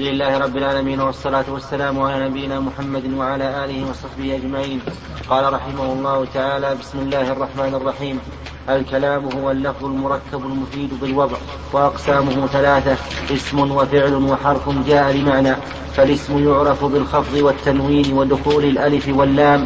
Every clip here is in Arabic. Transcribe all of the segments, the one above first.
الحمد لله رب العالمين، والصلاة والسلام على نبينا محمد وعلى آله وصحبه أجمعين. قال رحمه الله تعالى: بسم الله الرحمن الرحيم. الكلام هو اللفظ المركب المفيد بالوضع، وأقسامه ثلاثة: اسم وفعل وحرف جاء لمعنى. فالاسم يعرف بالخفض والتنوين ودخول الألف واللام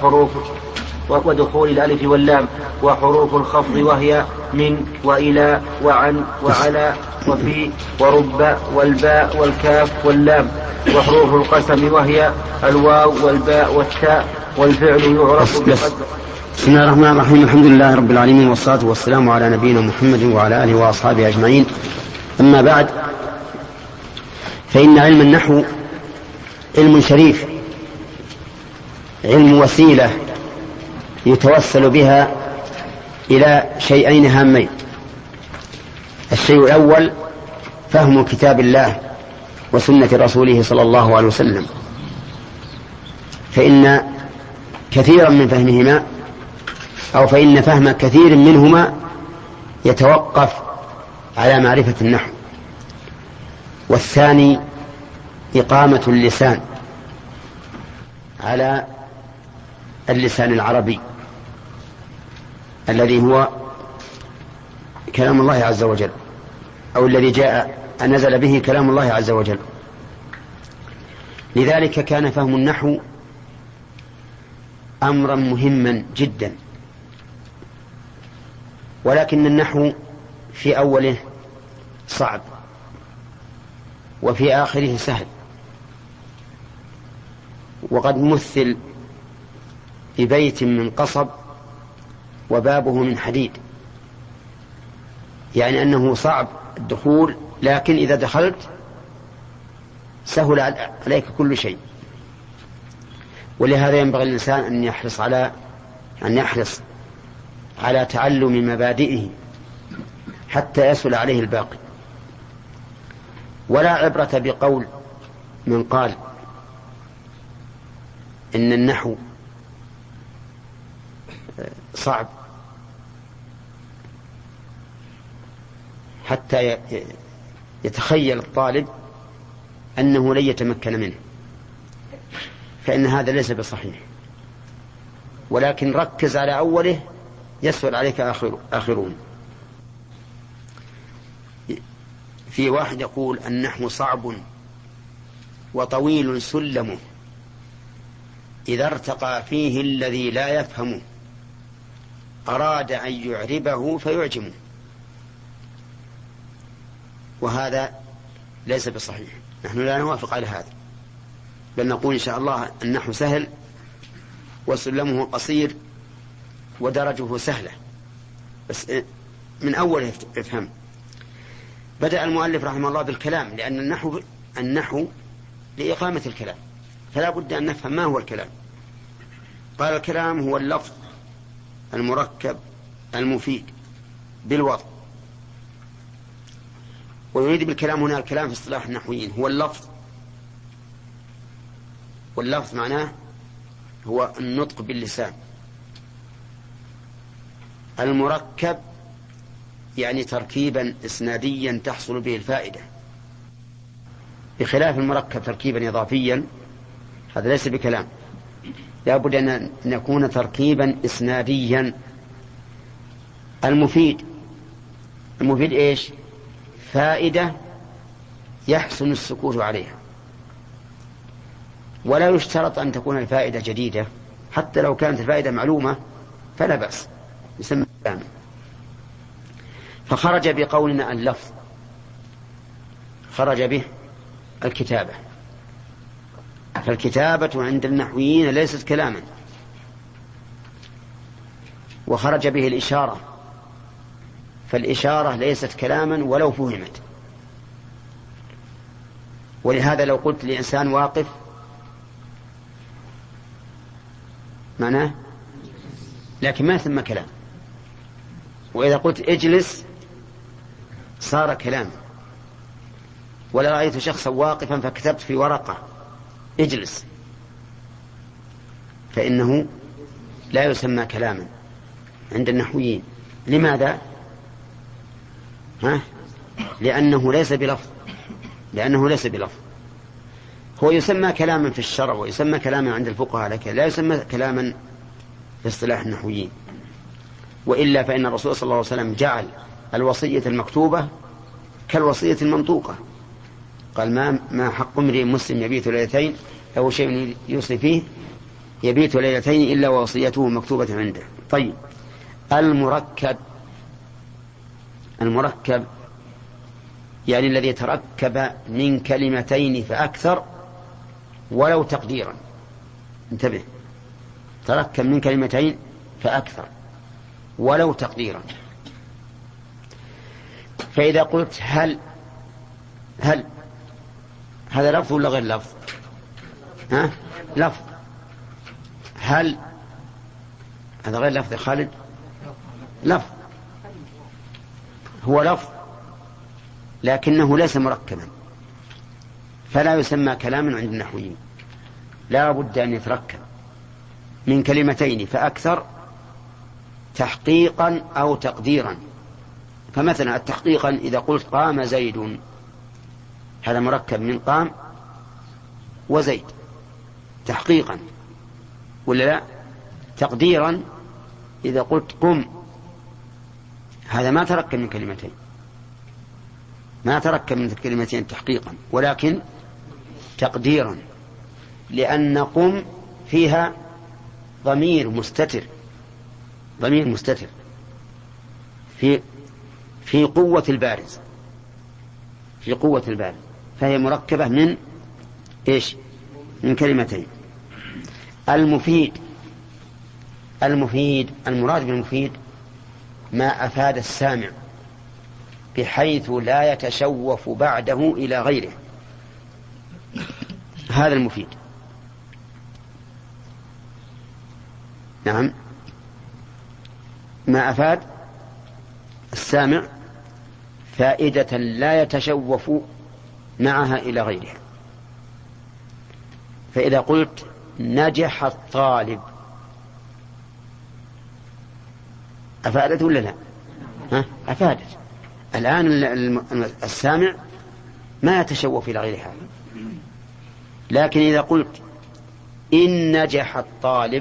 وحروف الخفض وهي من وإلى وعن وعلى وفي ورب والباء والكاف واللام. وحروف القسم وهي الواو والباء والتاء. والفعل يعرف بقدر. بسم الله الرحمن الرحيم. الحمد لله رب العالمين، والصلاة والسلام على نبينا محمد وعلى آله وأصحابه أجمعين. أما بعد، فإن علم النحو علم شريف، علم وسيلة يتوسل بها إلى شيئين هامين: الشيء الأول فهم كتاب الله وسنة رسوله صلى الله عليه وسلم، فإن كثيرا من فهمهما فإن فهم كثير منهما يتوقف على معرفة النحو. والثاني إقامة اللسان على اللسان العربي الذي هو كلام الله عز وجل، أو الذي نزل به كلام الله عز وجل. لذلك كان فهم النحو أمرا مهما جدا، ولكن النحو في أوله صعب وفي آخره سهل. وقد مثل ببيت من قصب وبابه من حديد، يعني أنه صعب الدخول، لكن إذا دخلت سهل عليك كل شيء. ولهذا ينبغي الإنسان أن يحرص على تعلم مبادئه حتى يسهل عليه الباقي. ولا عبرة بقول من قال إن النحو صعب حتى يتخيل الطالب أنه لن يتمكن منه، فإن هذا ليس بصحيح. ولكن ركز على أوله يسهل عليك آخرون. في واحد يقول: النحو صعب وطويل سلمه، إذا ارتقى فيه الذي لا يفهمه أراد أن يعربه فيعجمه. وهذا ليس بصحيح، نحن لا نوافق على هذا، بل نقول إن شاء الله النحو سهل وسلمه قصير ودرجه سهلة، بس من أول افهم. بدأ المؤلف رحمه الله بالكلام، لأن النحو لإقامة الكلام، فلا بد أن نفهم ما هو الكلام. قال: الكلام هو اللفظ المركب المفيد بالوضع. ويريد بالكلام هنا الكلام في اصطلاح النحويين هو اللفظ، واللفظ معناه هو النطق باللسان. المركب يعني تركيبا إسناديا تحصل به الفائدة، بخلاف المركب تركيبا إضافيا، هذا ليس بكلام، لا بد أن يكون تركيبا إسناديا. المفيد إيش؟ فائدة يحسن السكوت عليها، ولا يشترط أن تكون الفائدة جديدة، حتى لو كانت الفائدة معلومة فلا بأس، يسمى كلاما. فخرج بقولنا اللفظ، خرج به الكتابة، فالكتابة عند النحويين ليست كلاما. وخرج به الإشارة، فالإشارة ليست كلاما ولو فهمت. ولهذا لو قلت لإنسان واقف معناه، لكن ما ثم كلام. وإذا قلت اجلس صار كلام. ولا رأيت شخصا واقفا فكتبت في ورقة اجلس، فإنه لا يسمى كلاما عند النحويين. لماذا؟ لأنه ليس بلفظ، هو يسمى كلاما في الشرع ويسمى كلاما عند الفقهاء، لكن لا يسمى كلاما في اصطلاح النحويين. وإلا فإن الرسول صلى الله عليه وسلم جعل الوصية المكتوبة كالوصية المنطوقة، قال ما حق امرئ مسلم يبيت ليلتين أو شيء يوصي فيه يبيت ليلتين إلا ووصيته مكتوبة عنده. طيب، المركب يعني الذي تركب من كلمتين فأكثر ولو تقديرا. انتبه، تركب من كلمتين فأكثر ولو تقديرا. فإذا قلت هل هذا لفظ ولا غير لفظ؟ لفظ. هل هذا غير لفظ يا خالد؟ لفظ، هو لفظ لكنه ليس مركبا، فلا يسمى كلاما عند النحويين. لا بد أن يتركب من كلمتين فأكثر تحقيقا أو تقديرا. فمثلا التحقيقا إذا قلت قام زيد، هذا مركب من قام وزيد تحقيقا، ولا لا؟ تقديرا إذا قلت قم، هذا ما تركب من كلمتين، ما تركب من كلمتين تحقيقا ولكن تقديرا، لأن قم فيها ضمير مستتر في قوة البارز، فهي مركبة من إيش؟ من كلمتين. المفيد المراد بالمفيد ما أفاد السامع بحيث لا يتشوف بعده إلى غيره، هذا المفيد. نعم، ما أفاد السامع فائدة لا يتشوف معها إلى غيرها. فإذا قلت نجح الطالب، أفادت ولا لا؟ أفادت. الآن السامع ما يتشوف إلى غير هذا. لكن إذا قلت إن نجح الطالب،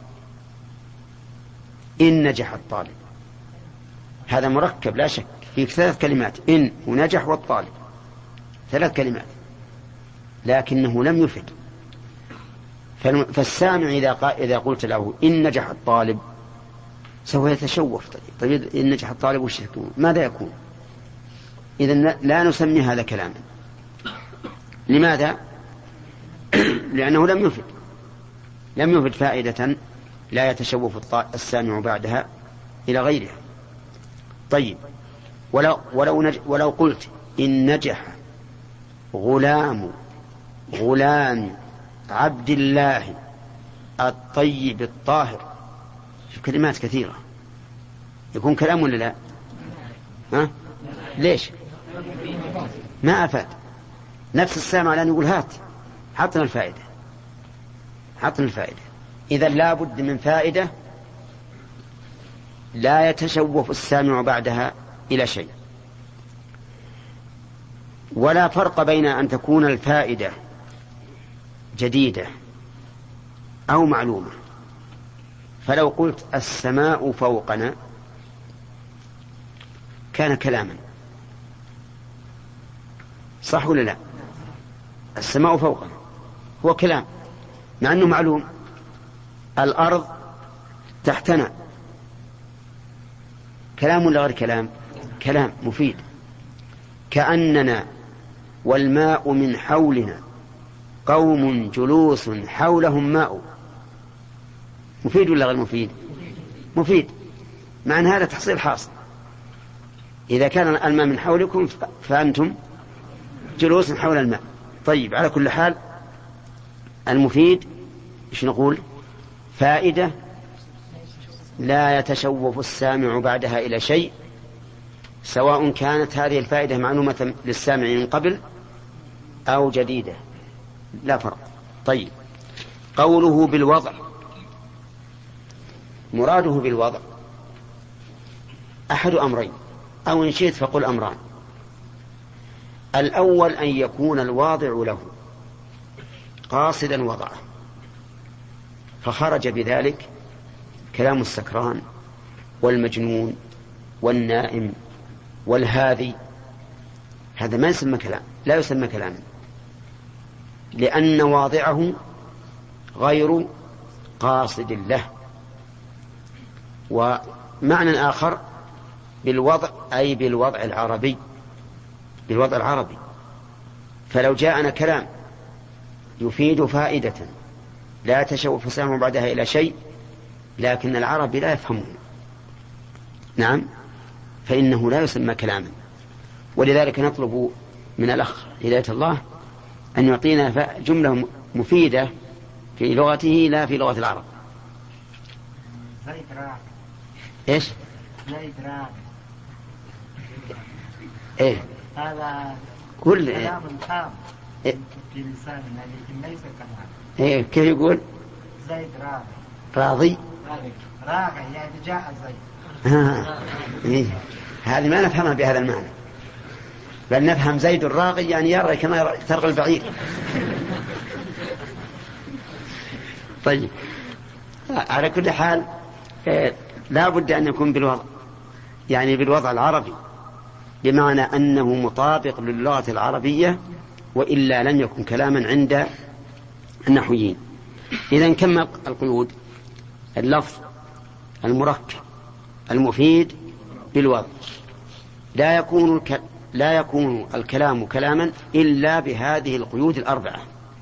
هذا مركب لا شك، في 3 كلمات، إن ونجح والطالب، 3 كلمات، لكنه لم يفد. فالسامع إذا قلت له إن نجح الطالب سوف يتشوف. طيب إن نجح الطالب وش يكون؟ ماذا يكون؟ إذن لا نسمي هذا كلاما. لماذا؟ لأنه لم يفد فائدة لا يتشوف السامع بعدها إلى غيرها. طيب، ولو قلت إن نجح غلام عبد الله الطيب الطاهر، في كلمات كثيرة، يكون كلام ولا لا؟ ليش؟ ما أفاد. نفس السامع الآن يقول حطنا الفائدة. إذا لا بد من فائدة لا يتشوف السامع بعدها إلى شيء. ولا فرق بين أن تكون الفائدة جديدة أو معلومة. فلو قلت السماء فوقنا كان كلاما، صح ولا لا؟ السماء فوقنا هو كلام مع أنه معلوم. الأرض تحتنا كلام ولا غير كلام؟ كلام مفيد. كأننا والماء من حولنا قوم جلوس حولهم ماء، مفيد ولا غير مفيد؟ مفيد. مع أن هذا تحصيل حاصل، إذا كان الماء من حولكم فأنتم جلوس حول الماء. طيب، على كل حال المفيد إيش نقول؟ فائدة لا يتشوف السامع بعدها إلى شيء، سواء كانت هذه الفائدة معلومة للسامع من قبل أو جديدة، لا فرق. طيب، قوله بالوضع، مراده بالوضع أحد أمرين، أو إن شئت فقل أمران. الأول أن يكون الواضع له قاصدا وضعه، فخرج بذلك كلام السكران والمجنون والنائم والهاذي، هذا ما يسمى كلام، لا يسمى كلاما، لأن واضعه غير قاصد له. ومعنى آخر بالوضع أي بالوضع العربي، بالوضع العربي. فلو جاءنا كلام يفيد فائدة لا تشوف فسامه بعدها إلى شيء، لكن العربي لا يفهمه، نعم، فإنه لا يسمى كلاما. ولذلك نطلب من الأخ هداية الله أن يعطينا جملة مفيدة في لغته لا في لغة العرب. زيد راغ. إيش؟ زيد راغ. إيه؟ هذا كل كلام تام إيه؟ في لساننا لكن ليس كلام. إيه كيف يقول؟ زيد راغ. راضي. راغ يعني جاء زيد. إيه؟ هذه ما نفهمها بهذا المعنى، بل نفهم زيد الراغي يعني يرى كما ترغى البعير. طيب، على كل حال لا بد أن يكون بالوضع، يعني بالوضع العربي، بمعنى أنه مطابق للغة العربية، وإلا لن يكن كلاما عند النحويين. إذن كم القيود؟ اللفظ المركب المفيد بالوضع، لا يكون الكلام كلاما إلا بهذه القيود الأربعة.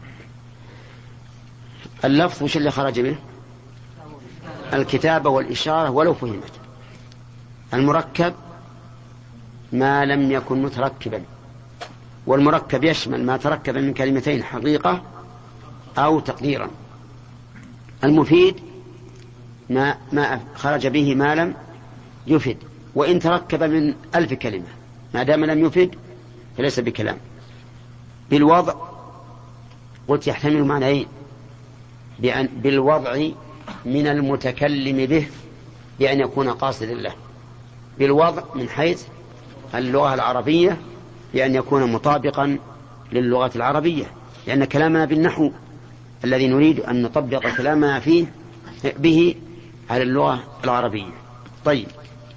اللفظ وش اللي خرج منه؟ الكتابة والإشارة ولو فهمت. المركب ما لم يكن متركبا، والمركب يشمل ما تركب من كلمتين حقيقة أو تقديرا. المفيد ما خرج به ما لم يفد، وإن تركب من 1000 كلمة ما دام لم يفد فليس بكلام. بالوضع قلت يحتمل معنيين، بالوضع من المتكلم به بأن يكون قاصدا له، بالوضع من حيث اللغة العربية بأن يكون مطابقا للغة العربية، لأن كلامنا بالنحو الذي نريد أن نطبق كلامنا فيه به على اللغة العربية. طيب،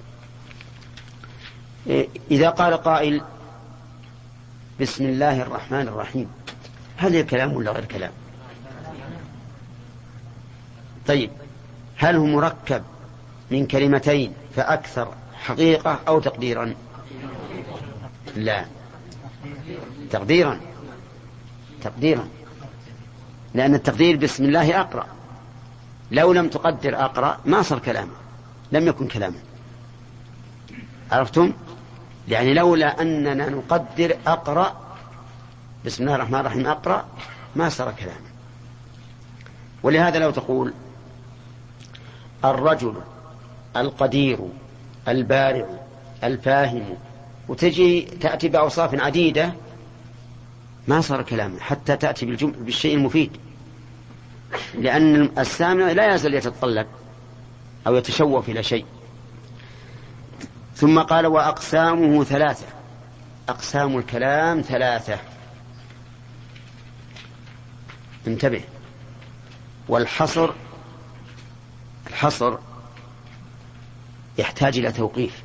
إذا قال قائل بسم الله الرحمن الرحيم، هل هي كلام ولا غير كلام؟ طيب، هل هو مركب من كلمتين فأكثر حقيقة أو تقديرا؟ لا، تقديرا، لأن التقدير بسم الله أقرأ، لو لم تقدر أقرأ ما صار كلاما، لم يكن كلاما. عرفتم؟ يعني لولا أننا نقدر أقرأ بسم الله الرحمن الرحيم أقرأ ما صار كلاما. ولهذا لو تقول الرجل القدير البارع الفاهم وتجي تأتي بأوصاف عديدة ما صار كلاما حتى تأتي بالشيء المفيد، لأن السامع لا يزال يتطلب أو يتشوف إلى شيء. ثم قال وأقسامه 3، أقسام الكلام 3، انتبه. والحصر يحتاج إلى توقيف،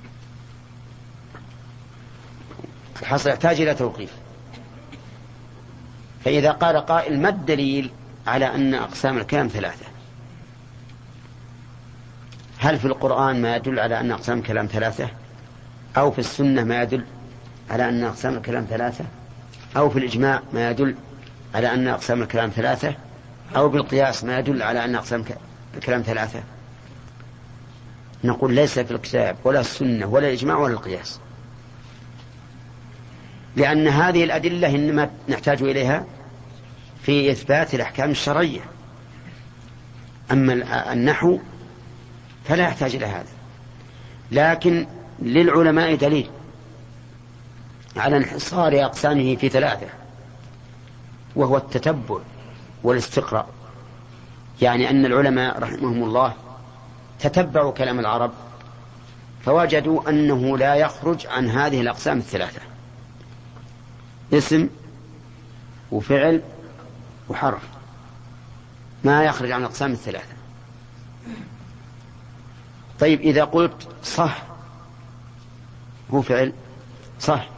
الحصر يحتاج إلى توقيف. فإذا قال قائل ما الدليل على أن أقسام الكلام 3؟ هل في القرآن ما يدل على أن أقسام الكلام 3؟ أو في السنة ما يدل على أن أقسام الكلام 3؟ أو في الإجماع ما يدل على أن أقسام الكلام 3؟ أو بالقياس ما يدل على أن أقسام الكلام 3؟ نقول ليس في الكتاب ولا السنة ولا الإجماع ولا القياس، لأن هذه الأدلة إنما نحتاج إليها في إثبات الأحكام الشرعية، أما النحو فلا يحتاج إلى هذا. لكن للعلماء دليل على انحصار أقسامه في 3، وهو التتبع والاستقراء. يعني أن العلماء رحمهم الله تتبعوا كلام العرب فوجدوا أنه لا يخرج عن هذه الأقسام 3: اسم وفعل وحرف، ما يخرج عن الأقسام الثلاثة. طيب إذا قلت صح هو فعل، صح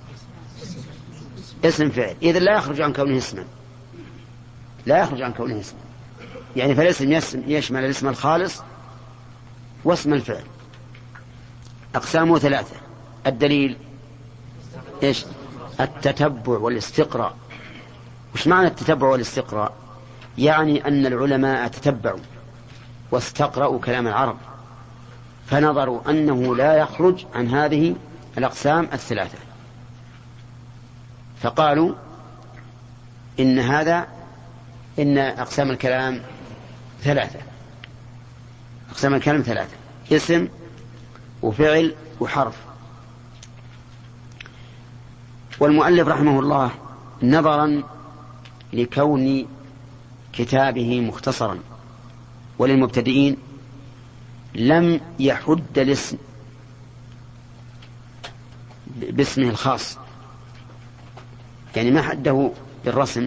اسم فعل، إذن لا يخرج عن كونه اسما، لا يخرج عن كونه اسما، يعني فالاسم يشمل الاسم الخالص واسم الفعل. أقسامه ثلاثة. الدليل إيش؟ التتبع والاستقراء. وش معنى التتبع والاستقراء؟ يعني أن العلماء تتبعوا واستقرأوا كلام العرب، فنظروا أنه لا يخرج عن هذه الأقسام الثلاثة، فقالوا إن أقسام الكلام ثلاثة. أقسام الكلام ثلاثة: اسم وفعل وحرف. والمؤلف رحمه الله نظرا لكون كتابه مختصرا وللمبتدئين لم يحد الاسم باسمه الخاص، يعني ما حده بالرسم،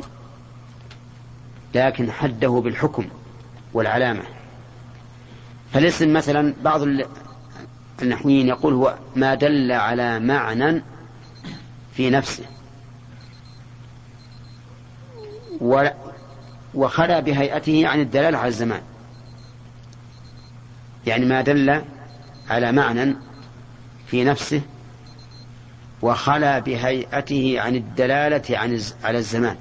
لكن حده بالحكم والعلامة. فالاسم مثلا بعض النحويين يقول هو ما دل على معنى في نفسه وخلا بهيئته عن الدلالة على الزمان، يعني ما دل على معنى في نفسه وخلا بهيئته عن الدلالة على الزمان.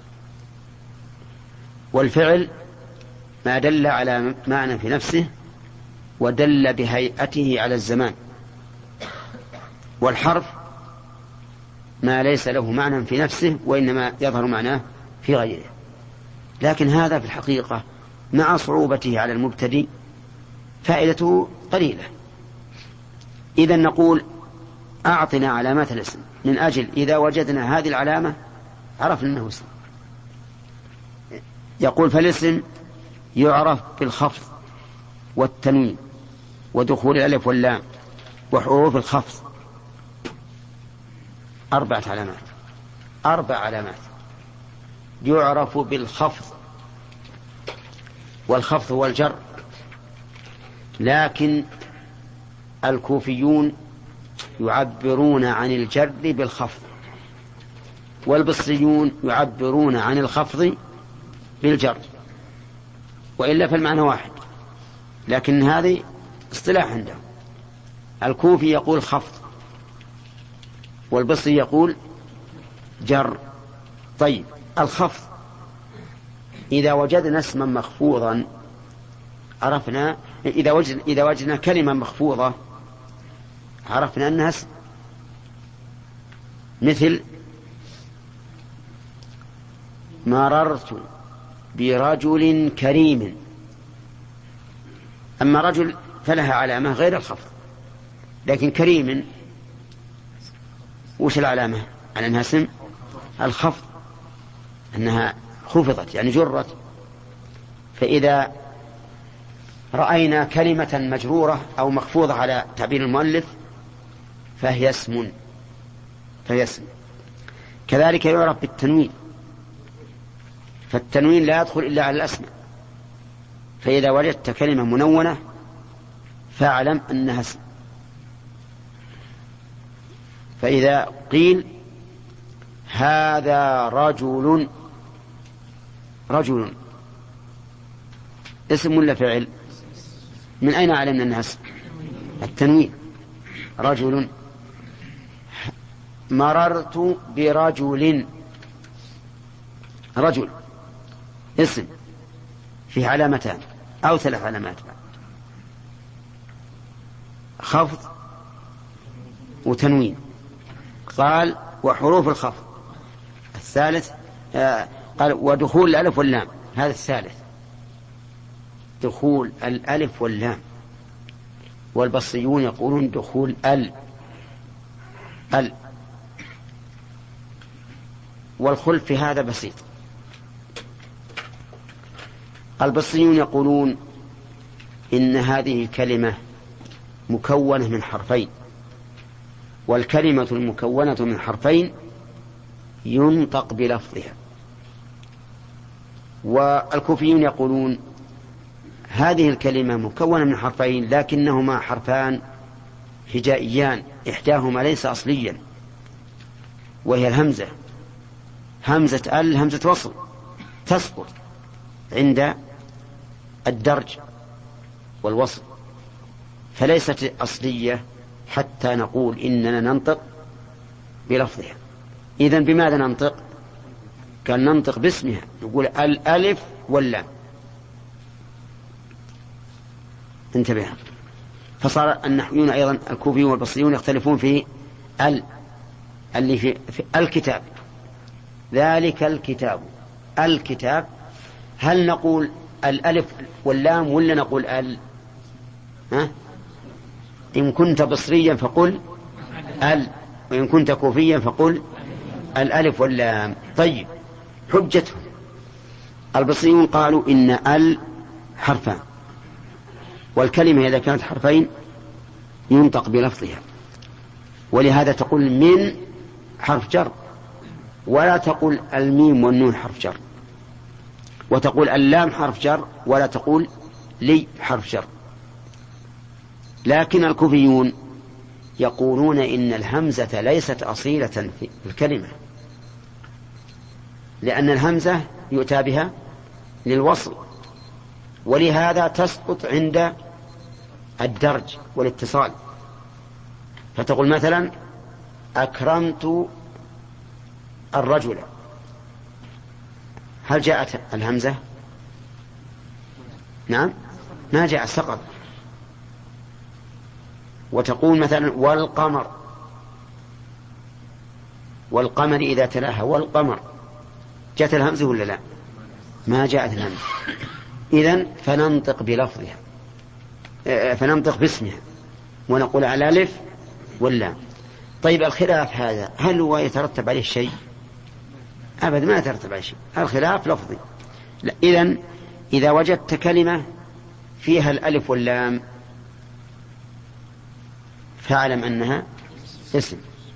والفعل ما دل على معنى في نفسه ودل بهيئته على الزمان. والحرف ما ليس له معنى في نفسه وإنما يظهر معناه في غيره. لكن هذا في الحقيقة مع صعوبته على المبتدئ فائدته قليلة. إذا نقول أعطنا علامات الاسم من أجل إذا وجدنا هذه العلامة عرفنا أنه اسم. يقول فالاسم يعرف بالخفض والتنوين ودخول الألف واللام وحروف الخفض. 4 علامات، 4 علامات. يعرف بالخفض، والخفض هو الجر، لكن الكوفيون يعبرون عن الجر بالخفض، والبصريون يعبرون عن الخفض بالجر، وإلا فالمعنى واحد، لكن هذه اصطلاح عندهم. الكوفي يقول خفض والبصري يقول جر. طيب الخفض إذا وجدنا اسما مخفوضا عرفنا، إذا وجدنا كلمة مخفوضة عرفنا أنها اسم، مثل مررت برجل كريم. أما رجل فلها علامة غير الخفض، لكن كريم وش العلامة على أنها اسم؟ الخفض، أنها خفضت يعني جرت. فإذا رأينا كلمة مجرورة أو مخفوضة على تعبير المؤلف فهي اسم. كذلك يعرف بالتنوين، فالتنوين لا يدخل إلا على الأسماء، فإذا وجدت كلمة منونة فاعلم أنها اسم. فإذا قيل هذا رجل اسم ولا فعل؟ من أين علمنا أنها اسم؟ التنوين. رجل. مررت برجل، رجل اسم فيه علامتان أو 3 علامات: خفض وتنوين. قال وحروف الخفض. الثالث قال ودخول الألف واللام، هذا الثالث، دخول الألف واللام. والبصريون يقولون دخول ال. والخلف في هذا بسيط. البصريون يقولون إن هذه الكلمة مكونة من حرفين، والكلمة المكونة من حرفين ينطق بلفظها، والكوفيون يقولون هذه الكلمة مكونة من حرفين لكنهما حرفان هجائيان، إحداهما ليس أصليا وهي الهمزة، همزة همزة وصل تسقط عند الدرج والوصل، فليست أصلية حتى نقول إننا ننطق بلفظها. إذن بماذا ننطق؟ كان ننطق باسمها، نقول الألف واللام. انتبه. فصار النحويون أيضا الكوفيون والبصريون يختلفون في اللي في الكتاب، ذلك الكتاب، الكتاب هل نقول الألف واللام ولا نقول إن كنت بصريا فقل وإن كنت كوفيا فقل الألف واللام. طيب، حجتهم البصريون قالوا إن حرفان، والكلمة إذا كانت حرفين ينطق بلفظها، ولهذا تقول من حرف جر، ولا تقول الميم والنون حرف جر، وتقول اللام حرف جر ولا تقول لي حرف جر. لكن الكوفيون يقولون إن الهمزة ليست أصيلة في الكلمة، لأن الهمزة يؤتى بها للوصل، ولهذا تسقط عند الدرج والاتصال. فتقول مثلا أكرمت الرجل، هل جاءت الهمزة؟ نعم، ما جاء، سقط. وتقول مثلا والقمر إذا تلاها والقمر، جاءت الهمزة ولا لا؟ ما جاءت الهمزة. إذن فننطق بلفظها، فننطق باسمها ونقول على الألف واللام. طيب، الخلاف هذا هل هو يترتب عليه شيء؟ أبدا ما يترتب عليه شيء، الخلاف لفظي. إذن إذا وجدت كلمة فيها الألف واللام فاعلم أنها اسم.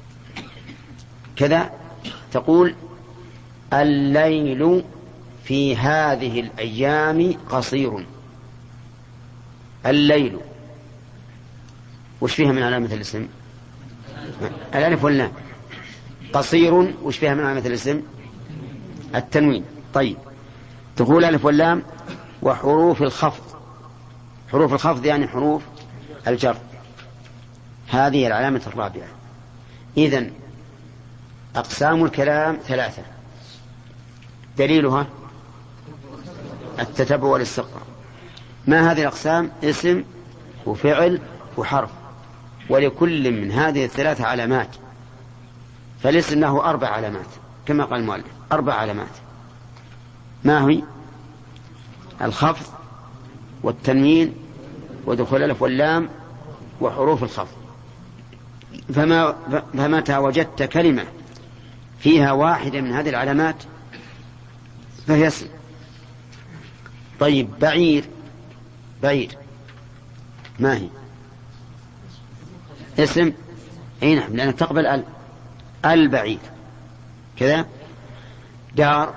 كذا تقول الليل في هذه الأيام قصير. الليل وش فيها من علامة الاسم؟ الألف واللام. قصير وش فيها من علامة الاسم؟ التنوين. طيب، تقول الألف واللام وحروف الخفض. حروف الخفض يعني حروف الجر، هذه العلامة الرابعة. إذن أقسام الكلام ثلاثة، دليلها التتبع والاستقراء. ما هذه الأقسام؟ اسم وفعل وحرف، ولكل من هذه الثلاثة علامات. فالاسم له 4 علامات كما قال المؤلف، 4 علامات. ما هي؟ الخفض والتنوين ودخول الألف واللام وحروف الخفض. فمتى وجدت كلمة فيها واحدة من هذه العلامات فهي اسم. طيب، بعير ما هي؟ اسم. اي نعم، لأنها تقبل البعيد. كذا دار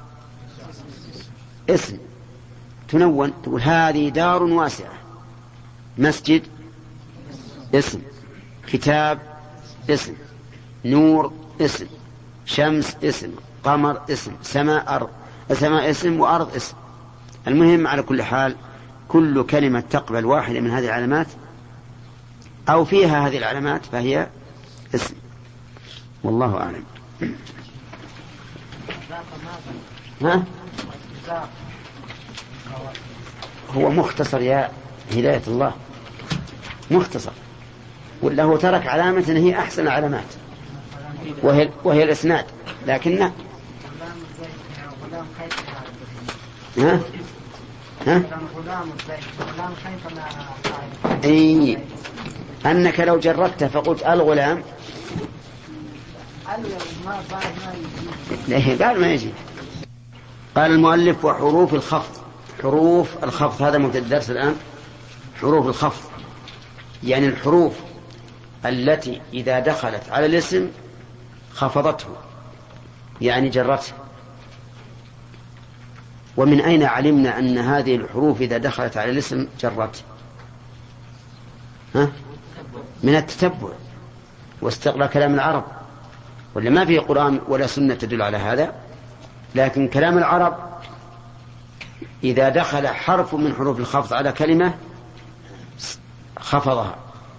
اسم، تنون، تقول هذه دار واسعة. مسجد اسم، كتاب اسم، نور اسم، شمس اسم، قمر اسم، سماء اسم، وأرض اسم. المهم على كل حال كل كلمة تقبل واحدة من هذه العلامات أو فيها هذه العلامات فهي اسم. والله أعلم. هو مختصر يا هداية الله، مختصر، ولا هو ترك علامة هي أحسن علامات وهي الإسناد، لكن إيه، أنك لو جردت فقلت الغلام قال ما يجي. قال المؤلف وحروف الخفض. حروف الخفض هذا مبتدأ الدرس الآن. حروف الخفض يعني الحروف التي إذا دخلت على الاسم خفضته، يعني جرته. ومن أين علمنا أن هذه الحروف إذا دخلت على الاسم جرت؟ من التتبع واستقراء كلام العرب، ولا ما في قرآن ولا سنة تدل على هذا، لكن كلام العرب إذا دخل حرف من حروف الخفض على كلمة خفضها.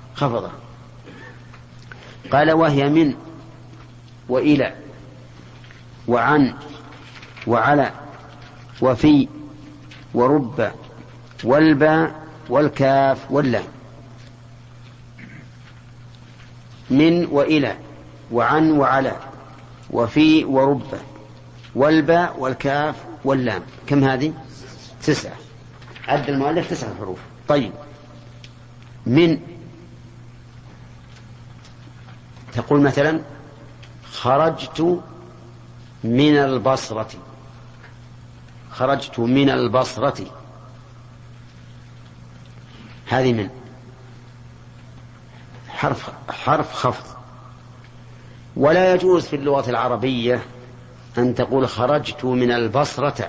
قال وهي من وإلى وعن وعلى وفي ورب والباء والكاف واللام. من وإلى وعن وعلى وفي ورب والباء والكاف واللام. كم هذه؟ 9. عد المؤلف 9 حروف. طيب من تقول مثلا خرجت من البصرة، خرجت من البصرة، هذه من حرف خفض. ولا يجوز في اللغة العربية أن تقول خرجت من البصرة،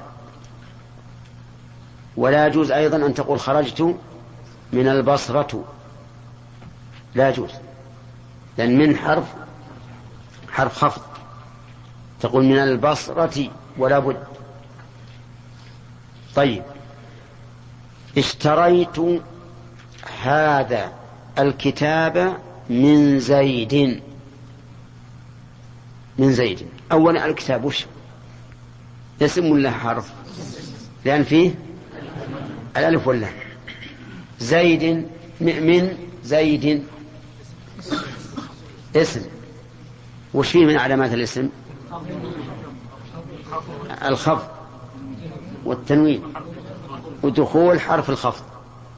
ولا يجوز أيضا أن تقول خرجت من البصرة، لا يجوز، لأن من حرف خفض، تقول من البصرة ولا بد. طيب اشتريت هذا الكتاب من زيد. من زيد، أولا الكتاب وش اسم ولا حرف؟ لأن فيه الألف واللام. زيد من زيد اسم، وش فيه من علامات الاسم؟ الخفض والتنوين ودخول حرف الخفض.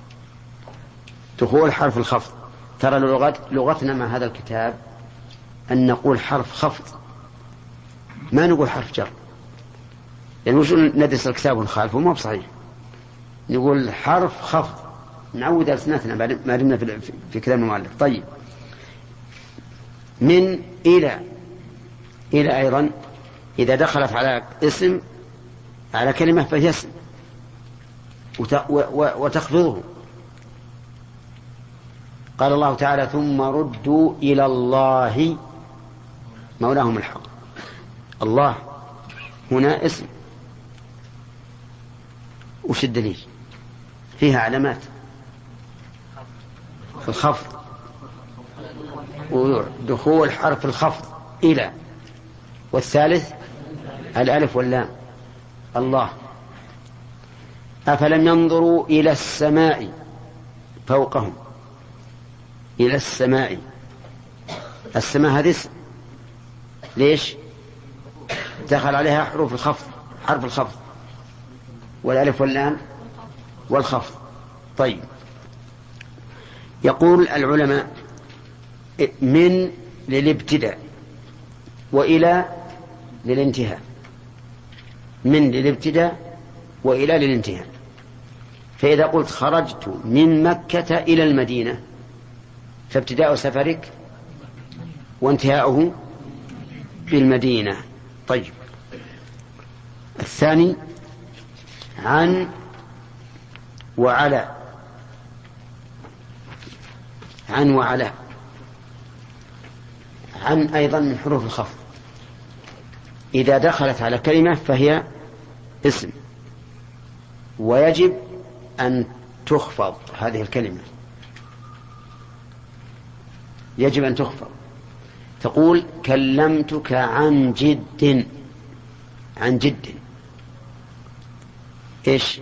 دخول حرف الخفض. ترى لغتنا مع هذا الكتاب أن نقول حرف خفض، ما نقول حرف جر، يعني وش ندرس الكتاب ونخالفه؟ ما بصحيح، نقول حرف خفض، نعود ألسنتنا ما دمنا في كلام المؤلف. طيب من إلى أيضا إذا دخلت على اسم على كلمة فهي اسم وتخفضه. قال الله تعالى ثم ردوا إلى الله مولاهم الحق. الله هنا اسم، وش الدليل؟ فيها علامات الخفض ودخول حرف الخفض إلى، والثالث الألف واللام. الله. أفلم ينظروا إلى السماء فوقهم. إلى السماء، السماء هذه اسم، ليش؟ دخل عليها حروف الخفض، حرف الخفض والألف واللام والخفض. طيب يقول العلماء من للابتداء وإلى للانتهاء. من للابتداء وإلى للانتهاء. فإذا قلت خرجت من مكة إلى المدينة فابتداء سفرك وانتهاؤه بالمدينة. طيب الثاني عن وعلى. عن وعلى، عن أيضا من حروف الخفض، إذا دخلت على كلمة فهي اسم، ويجب أن تخفض هذه الكلمة، يجب أن تخفض. تقول كلمتك عن جد. عن جد إيش؟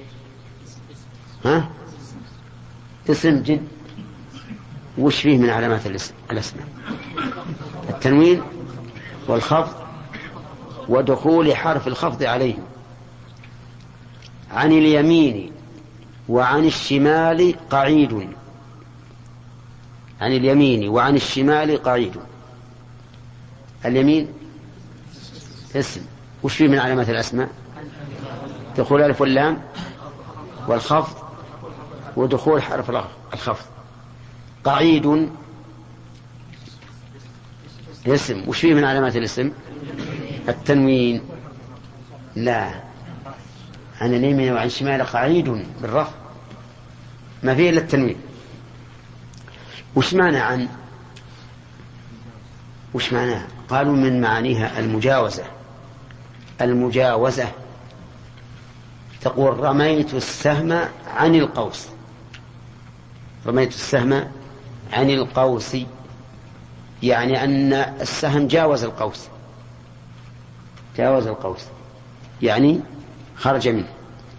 اسم جد. وش فيه من علامات الاسم؟ التنوين والخفض ودخول حرف الخفض عليه. عن اليمين وعن الشمال قعيد. عن اليمين وعن الشمال قعيد. اليمين اسم، وش فيه من علامات الأسماء؟ دخول الألف واللام والخفض ودخول حرف الخفض. قعيد اسم، وش فيه من علامات الاسم؟ التنوين. لا، عن اليمين وعن الشمال قعيد بالرفع، ما فيه إلا التنوين. وش معنى وش معناها؟ قالوا من معانيها المجاوزة. تقول رميت السهم عن القوس، رميت السهم عن القوس، يعني أن السهم جاوز القوس، يعني خرج منه.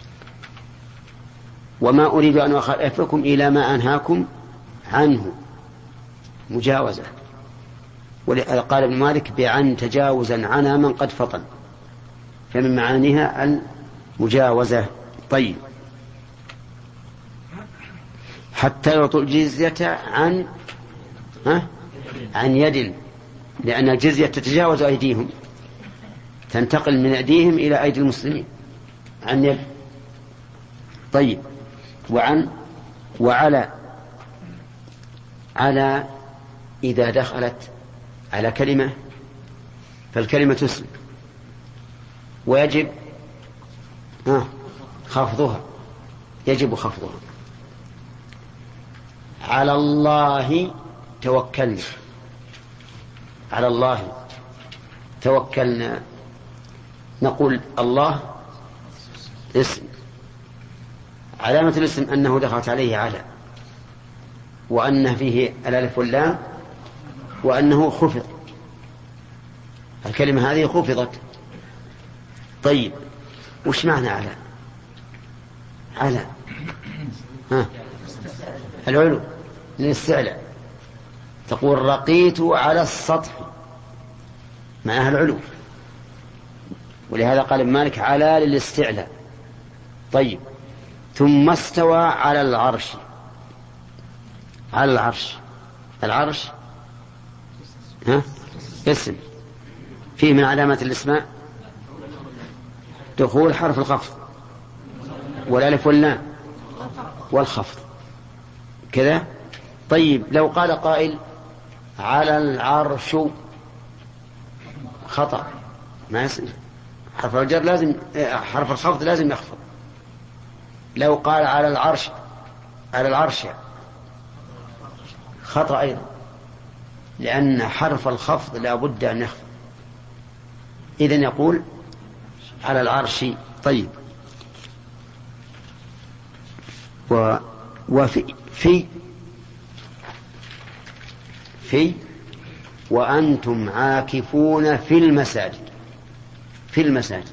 وما أريد أن أخالفكم إلى ما أنهاكم عنه، مجاوزة. قال ابن مالك بعن تجاوزا عنا من قد فطن، فمن معانيها المجاوزة. طيب، حتى يعطوا الجزية عن يد، لأن الجزية تتجاوز أيديهم، تنتقل من أيديهم إلى أيدي المسلمين، عن يد. طيب، وعلى إذا دخلت على كلمة فالكلمة اسم، ويجب خفضها، يجب خفضها. على الله توكلنا، على الله توكلنا، نقول الله اسم، علامة الاسم أنه دخلت عليه على، وأنه فيه الألف واللام، وأنه خفض، الكلمة هذه خفضت. طيب، وش معنى على العلو للاستعلاء، تقول رقيت على السطح، معناها العلو، ولهذا قال ابن مالك على للاستعلاء. طيب، ثم استوى على العرش، على العرش اسم، فيه من علامات الاسماء دخول حرف الخفض والالف واللام والخفض كذا. طيب، لو قال قائل على العرش، خطأ، ما يصير، حرف الجر لازم، حرف الخفض لازم يخفض. لو قال على العرش خطأ أيضا، لأن حرف الخفض لا بد أن يخفض، إذن يقول على العرش. طيب، في وأنتم عاكفون في المساجد،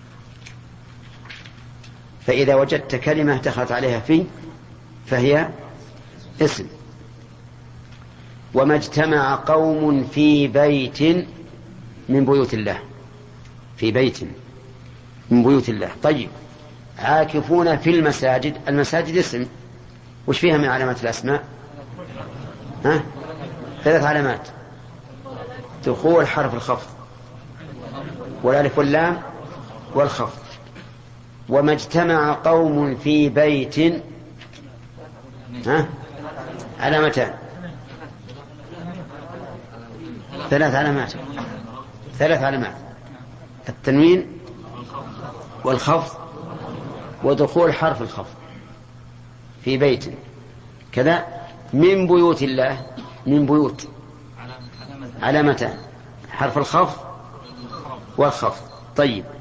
فإذا وجدت كلمة دخلت عليها في فهي اسم. وما اجتمع قوم في بيت من بيوت الله، في بيت من بيوت الله. طيب، عاكفون في المساجد اسم، وش فيها من علامات الأسماء؟ 3 علامات: دخول حرف الخفض والالف واللام والخفض. وما اجتمع قوم في بيت علامتان، 3 علامات: التنوين والخفض ودخول حرف الخفض في بيت كذا. من بيوت الله، من بيوت علامتان: حرف الخفض والخفض. طيب،